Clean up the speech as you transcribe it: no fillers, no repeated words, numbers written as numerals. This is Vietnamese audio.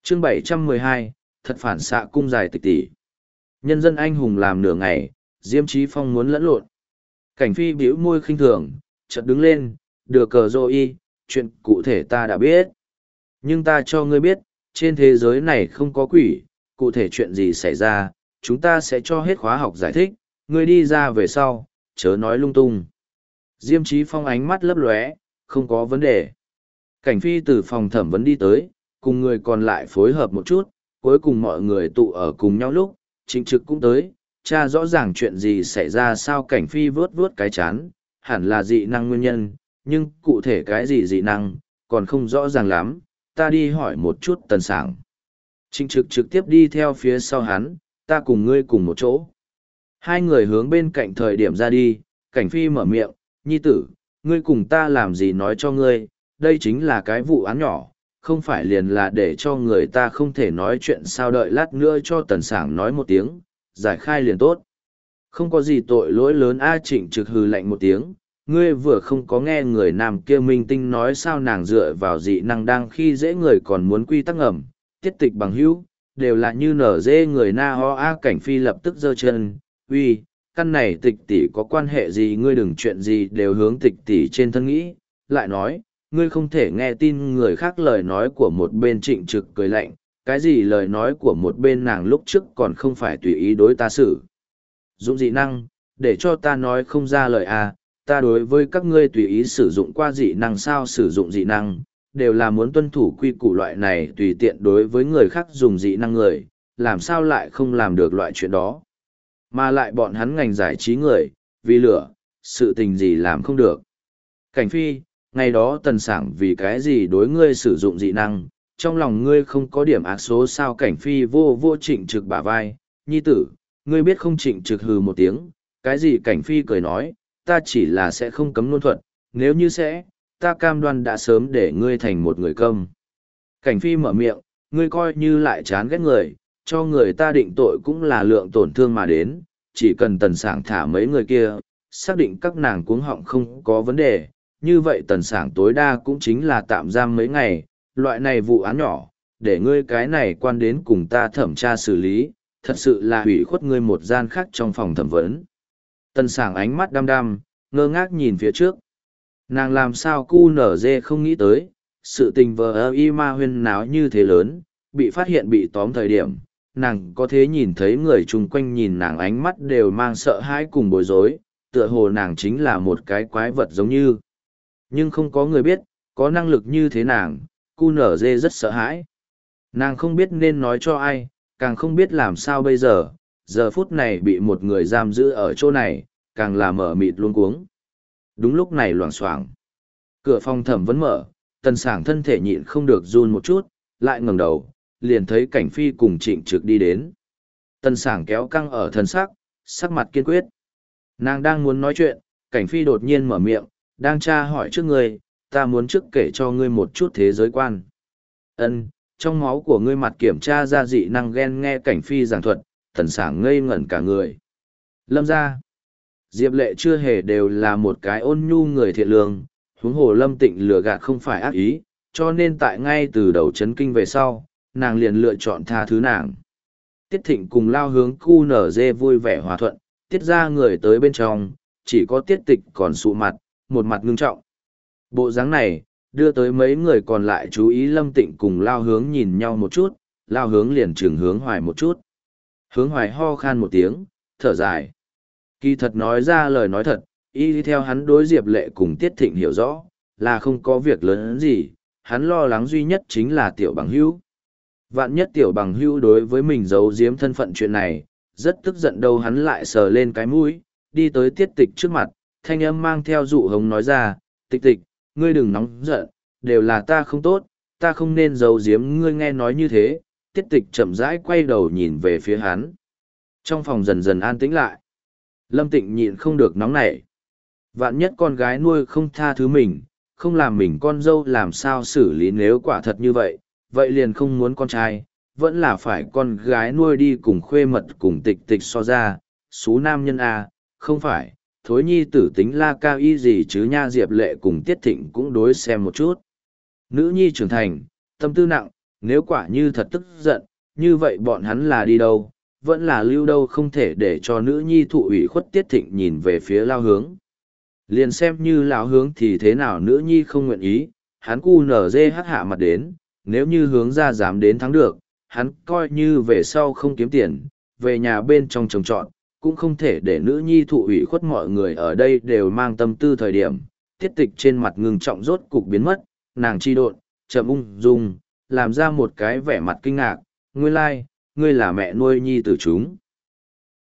Chương 712, thật phản xạ cung dài tịch tỷ. Nhân dân anh hùng làm nửa ngày, Diêm Chí Phong muốn lẫn lộn. Cảnh Phi bĩu môi khinh thường, chợt đứng lên, đưa cờ rô y, chuyện cụ thể ta đã biết. Nhưng ta cho ngươi biết, trên thế giới này không có quỷ, cụ thể chuyện gì xảy ra, chúng ta sẽ cho hết khóa học giải thích, ngươi đi ra về sau, chớ nói lung tung. Diêm Chí Phong ánh mắt lấp lóe, không có vấn đề. Cảnh Phi từ phòng thẩm vấn đi tới, cùng người còn lại phối hợp một chút, cuối cùng mọi người tụ ở cùng nhau lúc, Trịnh Trực cũng tới, tra rõ ràng chuyện gì xảy ra sao. Cảnh Phi vớt vớt cái chán, hẳn là dị năng nguyên nhân, nhưng cụ thể cái gì dị năng, còn không rõ ràng lắm, ta đi hỏi một chút Tần Sảng. Trịnh Trực trực tiếp đi theo phía sau hắn, ta cùng ngươi cùng một chỗ. Hai người hướng bên cạnh thời điểm ra đi, Cảnh Phi mở miệng, nhi tử, ngươi cùng ta làm gì nói cho ngươi, đây chính là cái vụ án nhỏ, không phải liền là để cho người ta không thể nói chuyện sao. Đợi lát nữa cho Tần Sảng nói một tiếng, giải khai liền tốt. Không có gì tội lỗi lớn a. Trịnh Trực hừ lạnh một tiếng, ngươi vừa không có nghe người nam kia minh tinh nói sao nàng dựa vào dị năng đang khi dễ người còn muốn quy tắc ngầm, tiết tịch bằng hữu, đều là như nở dê người na ho a. Cảnh Phi lập tức giơ chân, uy, căn này tịch tỷ có quan hệ gì, ngươi đừng chuyện gì đều hướng tịch tỷ trên thân nghĩ. Lại nói, ngươi không thể nghe tin người khác lời nói của một bên. Trịnh Trực cười lạnh, cái gì lời nói của một bên, nàng lúc trước còn không phải tùy ý đối ta xử dụng dị năng, để cho ta nói không ra lời à, ta đối với các ngươi tùy ý sử dụng qua dị năng sao, sử dụng dị năng, đều là muốn tuân thủ quy củ, loại này tùy tiện đối với người khác dùng dị năng người, làm sao lại không làm được loại chuyện đó. Mà lại bọn hắn ngành giải trí người, vì lửa, sự tình gì làm không được. Cảnh Phi, ngày đó Tần Sảng vì cái gì đối ngươi sử dụng dị năng, trong lòng ngươi không có điểm ác số sao. Cảnh Phi vô vô Trịnh Trực bả vai, nhi tử, ngươi biết không. Trịnh Trực hừ một tiếng, cái gì. Cảnh Phi cười nói, ta chỉ là sẽ không cấm luôn thuật, nếu như sẽ, ta cam đoan đã sớm để ngươi thành một người câm. Cảnh Phi mở miệng, ngươi coi như lại chán ghét người, cho người ta định tội cũng là lượng tổn thương mà đến, chỉ cần Tần Sảng thả mấy người kia, xác định các nàng cuống họng không có vấn đề, như vậy Tần Sảng tối đa cũng chính là tạm giam mấy ngày, loại này vụ án nhỏ, để ngươi cái này quan đến cùng ta thẩm tra xử lý, thật sự là hủy khuất ngươi một gian khác trong phòng thẩm vấn. Tần Sảng ánh mắt đăm đăm, ngơ ngác nhìn phía trước. Nàng làm sao QNZ không nghĩ tới, sự tình vờ y ma huyên náo như thế lớn, bị phát hiện bị tóm thời điểm, nàng có thể nhìn thấy người chung quanh nhìn nàng ánh mắt đều mang sợ hãi cùng bối rối, tựa hồ nàng chính là một cái quái vật giống như. Nhưng không có người biết, có năng lực như thế nàng, QNZ rất sợ hãi. Nàng không biết nên nói cho ai, càng không biết làm sao bây giờ, giờ phút này bị một người giam giữ ở chỗ này, càng là mở mịt luống cuống. Đúng lúc này loảng xoảng, cửa phòng thẩm vấn mở, Tần Sảng thân thể nhịn không được run một chút, lại ngẩng đầu, liền thấy Cảnh Phi cùng Trịnh Trực đi đến. Tần Sảng kéo căng ở thần sắc, sắc mặt kiên quyết. Nàng đang muốn nói chuyện, Cảnh Phi đột nhiên mở miệng, đang tra hỏi trước ngươi, ta muốn trước kể cho ngươi một chút thế giới quan. Trong máu của ngươi mặt kiểm tra ra dị năng gen. Nghe Cảnh Phi giảng thuật, Tần Sảng ngây ngẩn cả người. Lâm gia, Diệp Lệ chưa hề đều là một cái ôn nhu người thiện lương, huống hồ Lâm Tịnh lừa gạt không phải ác ý, cho nên tại ngay từ đầu chấn kinh về sau, nàng liền lựa chọn tha thứ nàng. Tiết Thịnh cùng Lao Hướng QNZ vui vẻ hòa thuận, tiết ra người tới bên trong, chỉ có Tiết Tịch còn sụ mặt, một mặt ngưng trọng. Bộ dáng này, đưa tới mấy người còn lại chú ý. Lâm Tịnh cùng Lao Hướng nhìn nhau một chút, Lao Hướng liền trừng Hướng Hoài một chút. Hướng Hoài ho khan một tiếng, thở dài. Kỳ thật nói ra lời nói thật, y theo hắn đối Diệp Lệ cùng Tiết Thịnh hiểu rõ, là không có việc lớn gì, hắn lo lắng duy nhất chính là Tiểu Bằng Hữu. Vạn nhất Tiểu Bằng Hữu đối với mình giấu giếm thân phận chuyện này, rất tức giận đâu. Hắn lại sờ lên cái mũi, đi tới Tiết Tịch trước mặt, thanh âm mang theo dụ hống nói ra, Tịch Tịch, ngươi đừng nóng giận, đều là ta không tốt, ta không nên giấu giếm ngươi. Nghe nói như thế, Tiết Tịch chậm rãi quay đầu nhìn về phía hắn. Trong phòng dần dần an tĩnh lại. Lâm Tịnh nhịn không được nóng nảy. Vạn nhất con gái nuôi không tha thứ mình, không làm mình con dâu làm sao xử lý, nếu quả thật như vậy, vậy liền không muốn con trai, vẫn là phải con gái nuôi đi cùng khuê mật cùng Tịch Tịch so ra, xú nam nhân à, không phải, thối nhi tử tính la cao y gì chứ nha. Diệp Lệ cùng Tiết Thịnh cũng đối xem một chút. Nữ nhi trưởng thành, tâm tư nặng, Nếu quả như thật tức giận, như vậy bọn hắn là đi đâu, vẫn là lưu đâu, không thể để cho nữ nhi thụ ủy khuất. Tiết Thịnh nhìn về phía Lao Hướng. Liền xem như lão Hướng thì thế nào nữ nhi không nguyện ý, hắn cu nở dê hắc hạ mặt đến, nếu như Hướng ra dám đến thắng được, hắn coi như về sau không kiếm tiền, về nhà bên trong trồng trọt, cũng không thể để nữ nhi thụ ủy khuất. Mọi người ở đây đều mang tâm tư thời điểm, Tiết Tịch trên mặt ngưng trọng rốt cục biến mất, nàng chi độn, chậm ung dung, làm ra một cái vẻ mặt kinh ngạc, nguyên lai, ngươi là mẹ nuôi nhi tử chúng.